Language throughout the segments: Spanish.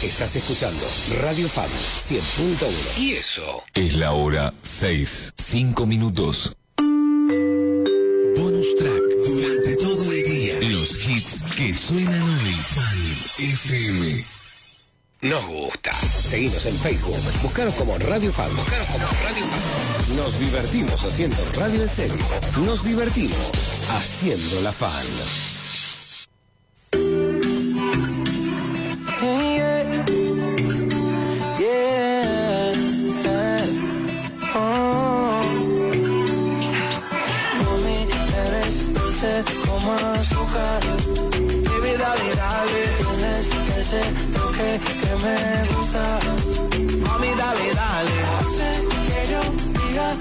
Estás escuchando Radio Fan 100.1. Y eso es la hora 6, 5 minutos. Bonus track durante todo el día. Los hits que suenan hoy. Fan FM. Nos gusta. Seguinos en Facebook. Buscaros como Radio Fan. Nos divertimos haciendo radio en serio. Nos divertimos haciendo la fan. Mami, eres dulce como azúcar. Baby, dale, dale. Tienes ese toque que me gusta. Mami, dale, dale. Hace que yo diga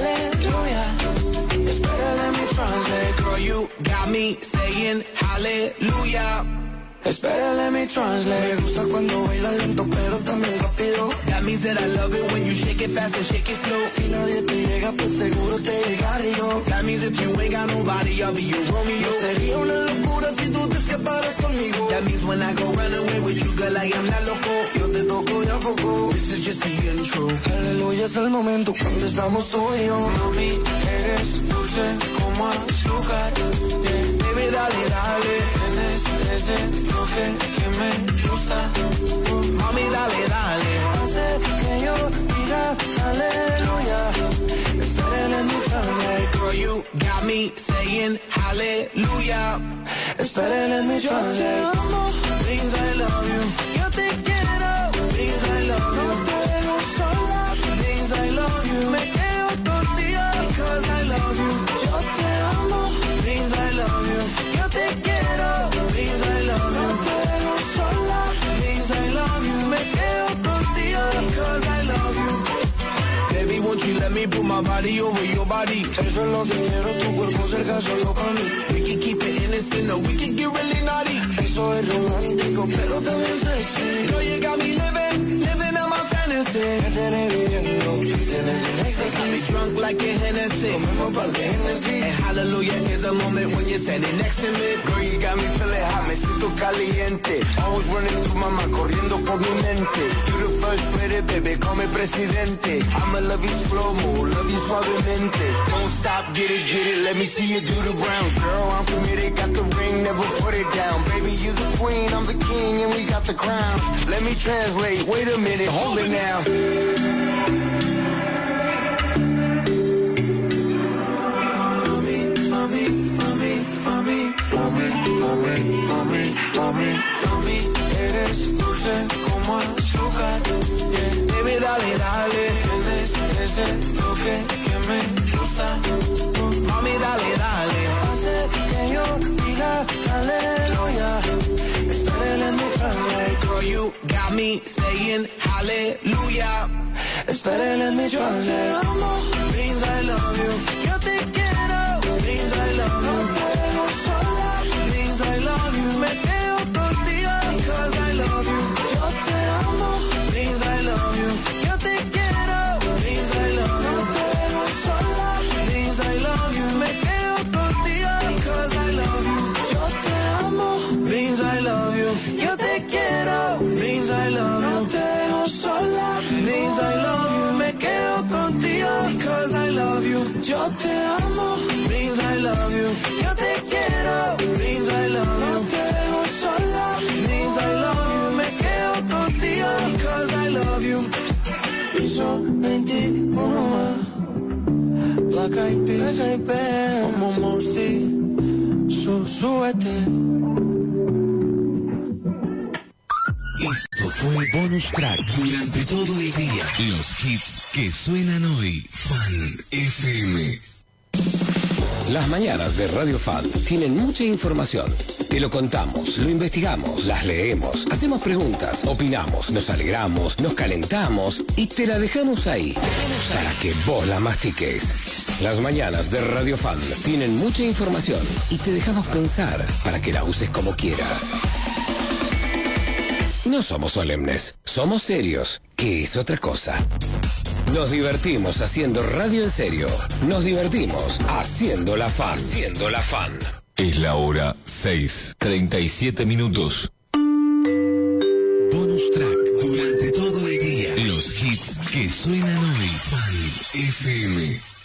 aleluya. Espera, let me translate. Girl, you got me saying hallelujah. Espera, let me translate. Me gusta cuando baila lento pero también rápido. That means that I love it when you shake it fast and shake it slow. Si nadie te llega, pues seguro te llegaré yo. That means if you ain't got nobody, I'll be your Romeo. No sería una locura si tú te escaparas conmigo. That means when I go run away with you, girl, I am not loco. Yo te toco de a poco. This is just the intro. Aleluya, es el momento cuando estamos tú y yo. Mami, eres dulce como azúcar. Yeah. Baby, dale, dale. Tienes ese toque que me gusta. Mami, dale, dale. Hace que yo diga aleluya. Espera en mi translate. Girl, you got me saying hallelujah. Espera en mi translate. Yo te amo, means I love you. Yo te quiero, means I love you. No te dejo sola, means I love you. Me quedo contigo, because I love you. Yo te amo, means I love you. Yo te quiero, means I love you. No te dejo sola, means I love you. Me quedo contigo, because I love you. Baby, won't you let me put my body over your body? Eso es lo que quiero, tu cuerpo cerca solo para mí. We can keep it innocent or we can get really naughty. Eso es romántico, pero también sexy. Girl, you got me living out my fantasy. Me tienes viviendo, tienes en éxtasis. Got me drunk like a Hennessy. Comemos par de Hennessy. And hallelujah is the moment when you're standing next to me. Girl, you got me feeling hot, me siento caliente. Always running through my mind, corriendo por mi mente. You the first lady, baby, call me presidente. I'ma love you slow-mo, love you suavemente. Don't stop, get it, let me see you do the round. Girl, I'm committed, got the ring, never put it down. Baby, you the queen, I'm the king, and we got the crown. Let me translate, wait a minute, hold it now. Mami, eres dulce como azúcar. Yeah, baby, dale, dale. Tienes ese toque que me gusta. Mami, dale, dale. Hace que yo diga aleluya. Espera en mi translate. Girl, you got me saying hallelujah. Espera en mi translate. Yo te amo, means I love you. Yo te quiero, means I love you. No te dejo sola, means I love you. Me quedo contigo, because I love you. Yo te amo, means I love you. Yo te quiero, means I love you. No te dejo sola, means I love you. Me quedo contigo, because I love you. Yo te amo, means I love you. Yo te quiero, means I love you. No te dejo sola, means I love you. Me quedo contigo, because I love you. Yo te amo, means I love you. Yo te quiero, means I love you. No te dejo sola, means I love you. Me quedo contigo, because I love you. Piso 21 más. Black Eyed Peas, como Morsi. Súbete. Esto fue Bonus Track durante todo el día. Los hits que suenan hoy. Fan FM. Las mañanas de Radio Fan tienen mucha información. Te lo contamos, lo investigamos, las leemos, hacemos preguntas, opinamos, nos alegramos, nos calentamos y te la dejamos ahí para que vos la mastiques. Las mañanas de Radio Fan tienen mucha información y te dejamos pensar para que la uses como quieras. No somos solemnes, somos serios, que es otra cosa. Nos divertimos haciendo radio en serio. Nos divertimos haciendo la fan. Haciendo la fan. Es la hora 6:37 minutos. Bonus Track. hits que suenan hoy. Fan FM.